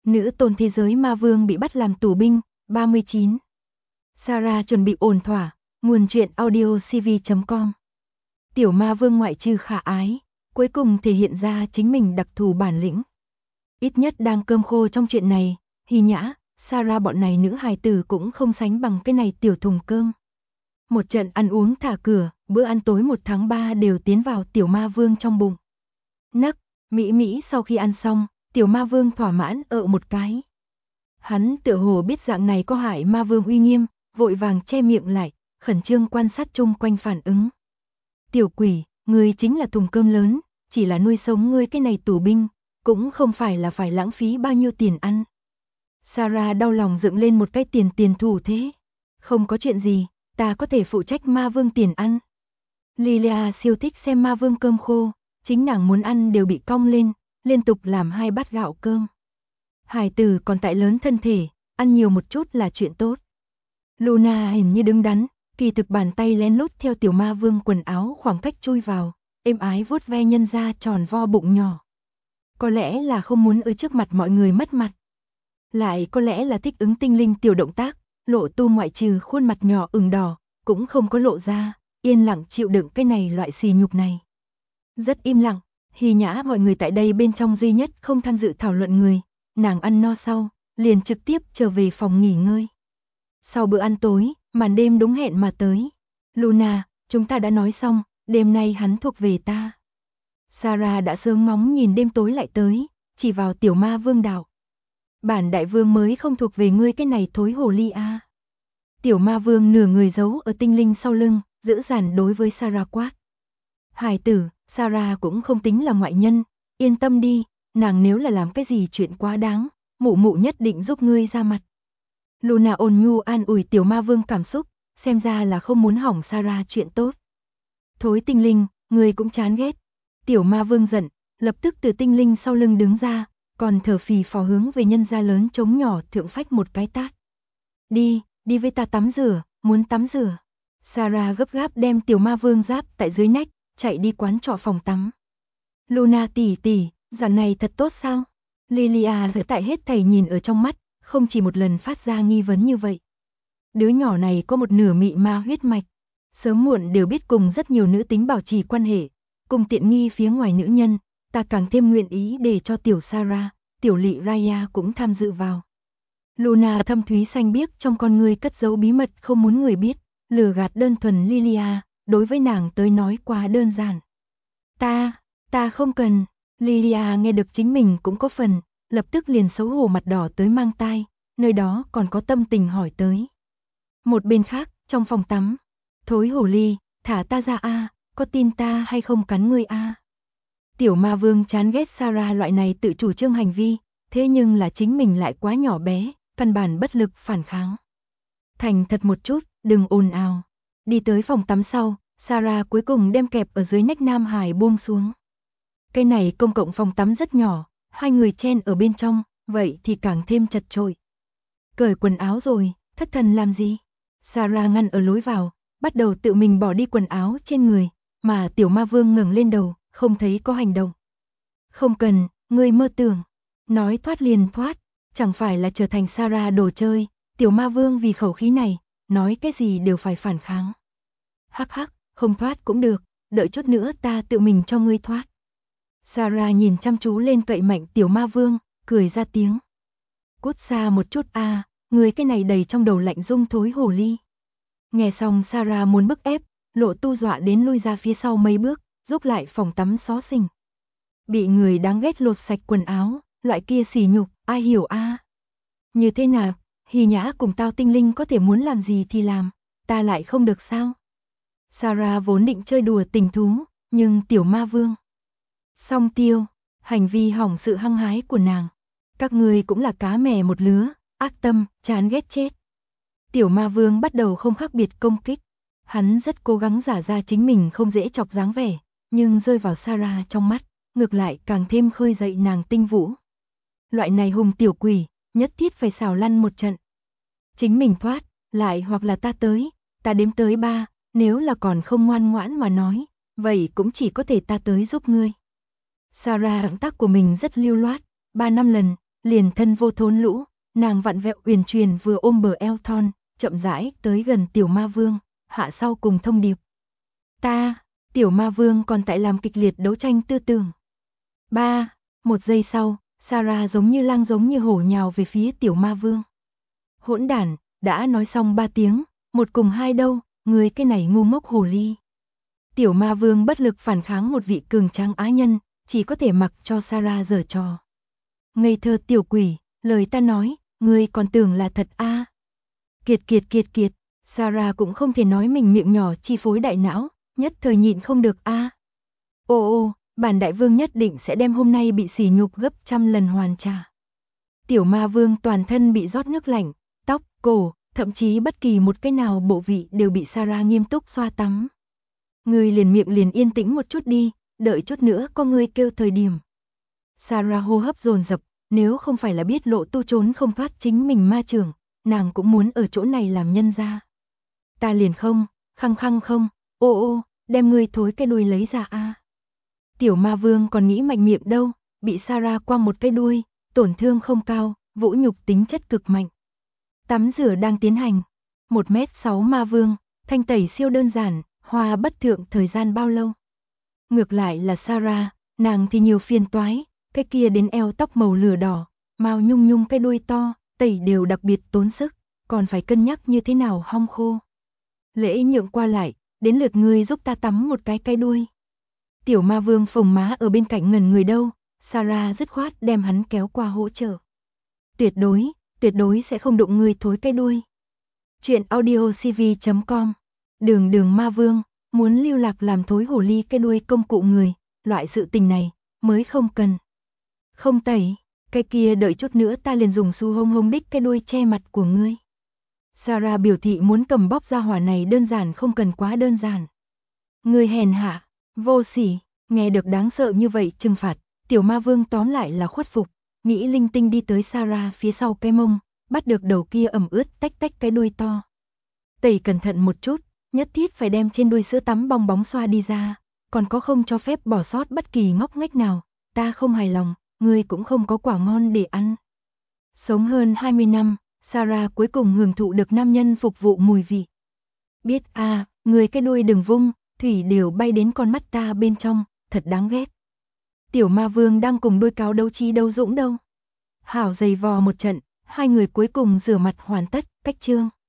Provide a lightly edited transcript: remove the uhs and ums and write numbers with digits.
Nữ tôn thế giới ma vương bị bắt làm tù binh, 39. Sarah chuẩn bị ổn thỏa, nguồn truyện audio cv.com. Tiểu ma vương ngoại trừ khả ái, cuối cùng thể hiện ra chính mình đặc thù bản lĩnh. Ít nhất đang cơm khô trong chuyện này, Hy Nhã, Sarah bọn này nữ hài tử cũng không sánh bằng cái này tiểu thùng cơm. Một trận ăn uống thả cửa, bữa ăn tối 1 tháng 3 đều tiến vào tiểu ma vương trong bụng. Nấc, Mỹ sau khi ăn xong, tiểu ma vương thỏa mãn một cái. Hắn tựa hồ biết dạng này có hại ma vương uy nghiêm, vội vàng che miệng lại, khẩn trương quan sát chung quanh phản ứng. Tiểu quỷ, ngươi chính là thùng cơm lớn, chỉ là nuôi sống ngươi cái này tù binh, cũng không phải là phải lãng phí bao nhiêu tiền ăn. Sarah đau lòng dựng lên một cái tiền thủ thế. Không có chuyện gì, ta có thể phụ trách ma vương tiền ăn. Lilia siêu thích xem ma vương cơm khô, chính nàng muốn ăn đều bị cong lên, liên tục làm 2 bát gạo cơm. Hải tử còn tại lớn thân thể, ăn nhiều một chút là chuyện tốt. Luna hình như đứng đắn, kỳ thực bàn tay lén lút theo tiểu ma vương quần áo khoảng cách chui vào, êm ái vuốt ve nhân ra tròn vo bụng nhỏ. Có lẽ là không muốn ở trước mặt mọi người mất mặt. Lại có lẽ là thích ứng tinh linh tiểu động tác, lộ tu ngoại trừ khuôn mặt nhỏ ửng đỏ, cũng không có lộ ra, yên lặng chịu đựng cái này loại xì nhục này. Rất im lặng, Hy Nhã mọi người tại đây bên trong duy nhất không tham dự thảo luận người, nàng ăn no sau, liền trực tiếp trở về phòng nghỉ ngơi. Sau bữa ăn tối, màn đêm đúng hẹn mà tới. Luna, chúng ta đã nói xong, đêm nay hắn thuộc về ta. Sarah đã sớm ngóng nhìn đêm tối lại tới, chỉ vào tiểu ma vương đạo. Bản đại vương mới không thuộc về ngươi cái này thối hồ ly a. Tiểu ma vương nửa người giấu ở tinh linh sau lưng, dữ dằn đối với Sarah quát. Hài tử, Sarah cũng không tính là ngoại nhân, yên tâm đi, nàng nếu là làm cái gì chuyện quá đáng, mụ mụ nhất định giúp ngươi ra mặt. Luna ôn nhu an ủi tiểu ma vương cảm xúc, xem ra là không muốn hỏng Sarah chuyện tốt. Thối tinh linh, ngươi cũng chán ghét. Tiểu ma vương giận, lập tức từ tinh linh sau lưng đứng ra, còn thở phì phò hướng về nhân gia lớn trống nhỏ thượng phách một cái tát. Đi với ta tắm rửa, muốn tắm rửa. Sarah gấp gáp đem tiểu ma vương giáp tại dưới nách, chạy đi quán trọ phòng tắm. Luna tỷ tỷ, dạo này thật tốt sao? Lilia ở tại hết thảy nhìn ở trong mắt, không chỉ một lần phát ra nghi vấn như vậy. Đứa nhỏ này có một nửa mị ma huyết mạch, sớm muộn đều biết cùng rất nhiều nữ tính bảo trì quan hệ, cùng tiện nghi phía ngoài nữ nhân, ta càng thêm nguyện ý để cho tiểu Sarah, tiểu lị Raya cũng tham dự vào. Luna thâm thúy xanh biếc trong con người cất giấu bí mật không muốn người biết, lừa gạt đơn thuần Lilia, đối với nàng tới nói quá đơn giản. Ta không cần. Lilia nghe được chính mình cũng có phần, lập tức liền xấu hổ mặt đỏ tới mang tai, nơi đó còn có tâm tình hỏi tới. Một bên khác, trong phòng tắm, thối hổ ly, thả ta ra a, có tin ta hay không cắn ngươi a? Tiểu ma vương chán ghét Sarah loại này tự chủ trương hành vi, thế nhưng là chính mình lại quá nhỏ bé, căn bản bất lực phản kháng. Thành thật một chút, đừng ồn ào. Đi tới phòng tắm sau, Sarah cuối cùng đem kẹp ở dưới nách Nam Hải buông xuống. Cái này công cộng phòng tắm rất nhỏ, 2 người chen ở bên trong, vậy thì càng thêm chật chội. Cởi quần áo rồi, thất thần làm gì? Sarah ngăn ở lối vào, bắt đầu tự mình bỏ đi quần áo trên người, mà tiểu ma vương ngẩng lên đầu, không thấy có hành động. Không cần, ngươi mơ tưởng. Nói thoát liền thoát, chẳng phải là trở thành Sarah đồ chơi, tiểu ma vương vì khẩu khí này, nói cái gì đều phải phản kháng. Hắc hắc, không thoát cũng được, đợi chút nữa ta tự mình cho ngươi thoát. Sarah nhìn chăm chú lên cậy mạnh tiểu ma vương, cười ra tiếng. Cút xa một chút a, người cái này đầy trong đầu lạnh rung thối hồ ly. Nghe xong Sarah muốn bức ép, lộ tu dọa đến lui ra phía sau mấy bước, giúp lại phòng tắm xó xỉnh. Bị người đáng ghét lột sạch quần áo, loại kia sỉ nhục, ai hiểu a? Như thế nào, Hy Nhã cùng tao tinh linh có thể muốn làm gì thì làm, ta lại không được sao? Sarah vốn định chơi đùa tình thú, nhưng tiểu ma vương song tiêu, hành vi hỏng sự hăng hái của nàng. Các người cũng là cá mè một lứa, ác tâm, chán ghét chết. Tiểu ma vương bắt đầu không khác biệt công kích. Hắn rất cố gắng giả ra chính mình không dễ chọc dáng vẻ, nhưng rơi vào Sarah trong mắt, ngược lại càng thêm khơi dậy nàng tinh vũ. Loại này hùng tiểu quỷ, nhất thiết phải xào lăn một trận. Chính mình thoát, lại hoặc là ta tới, ta đếm tới 3, nếu là còn không ngoan ngoãn mà nói, vậy cũng chỉ có thể ta tới giúp ngươi. Sarah động tác của mình rất lưu loát, 3-5 lần, liền thân vô thốn lũ, nàng vặn vẹo uyển chuyển vừa ôm bờ eo thon, chậm rãi tới gần tiểu ma vương, hạ sau cùng thông điệp. Tiểu ma vương còn tại làm kịch liệt đấu tranh tư tưởng. Một giây sau, Sarah giống như lang giống như hổ nhào về phía tiểu ma vương. Hỗn đản, đã nói xong 3 tiếng, 1 cùng 2 đâu, người cái này ngu ngốc hồ ly. Tiểu ma vương bất lực phản kháng một vị cường tráng á nhân, chỉ có thể mặc cho Sarah giở trò. Ngây thơ tiểu quỷ, lời ta nói, ngươi còn tưởng là thật a? Kiệt, Sarah cũng không thể nói mình miệng nhỏ chi phối đại não, nhất thời nhịn không được a. Bản đại vương nhất định sẽ đem hôm nay bị sỉ nhục gấp 100 lần hoàn trả. Tiểu ma vương toàn thân bị rót nước lạnh, tóc, cổ, thậm chí bất kỳ một cái nào bộ vị đều bị Sarah nghiêm túc xoa tắm. Ngươi liền miệng liền yên tĩnh một chút đi, đợi chút nữa có ngươi kêu thời điểm. Sarah hô hấp dồn dập, nếu không phải là biết Lộ Tu trốn không thoát chính mình ma trường, nàng cũng muốn ở chỗ này làm nhân gia. Ta liền không, khăng không, đem ngươi thối cái đuôi lấy ra a. Tiểu ma vương còn nghĩ mạnh miệng đâu, bị Sarah quăng một cái đuôi, tổn thương không cao, vũ nhục tính chất cực mạnh. Tắm rửa đang tiến hành, 1m6 ma vương, thanh tẩy siêu đơn giản, hoa bất thượng thời gian bao lâu. Ngược lại là Sarah, nàng thì nhiều phiền toái, cái kia đến eo tóc màu lửa đỏ, mao nhung nhung cái đuôi to, tẩy đều đặc biệt tốn sức, còn phải cân nhắc như thế nào hong khô. Lễ nhượng qua lại, đến lượt ngươi giúp ta tắm một cái đuôi. Tiểu ma vương phồng má ở bên cạnh ngẩn người đâu, Sarah dứt khoát đem hắn kéo qua hỗ trợ. Tuyệt đối sẽ không đụng ngươi thối cái đuôi. Chuyện audiocv.com. Đường ma vương, muốn lưu lạc làm thối hồ ly cái đuôi công cụ người, loại sự tình này, mới không cần. Không tẩy, cái kia đợi chút nữa ta liền dùng su hông hông đích cái đuôi che mặt của ngươi. Sarah biểu thị muốn cầm bóp ra hỏa này đơn giản không cần quá đơn giản. Ngươi hèn hạ, vô sỉ, nghe được đáng sợ như vậy trừng phạt, tiểu ma vương tóm lại là khuất phục, nghĩ linh tinh đi tới Sarah phía sau cái mông, bắt được đầu kia ẩm ướt tách cái đuôi to. Tẩy cẩn thận một chút, nhất thiết phải đem trên đuôi sữa tắm bong bóng xoa đi ra, còn có không cho phép bỏ sót bất kỳ ngóc ngách nào, ta không hài lòng, ngươi cũng không có quả ngon để ăn. Sống hơn 20 năm, Sarah cuối cùng hưởng thụ được nam nhân phục vụ mùi vị. Biết ngươi cái đuôi đừng vung, thủy đều bay đến con mắt ta bên trong, thật đáng ghét. Tiểu ma vương đang cùng đôi cáo đấu trí đấu dũng đâu. Hảo giày vò một trận, hai người cuối cùng rửa mặt hoàn tất, cách chương.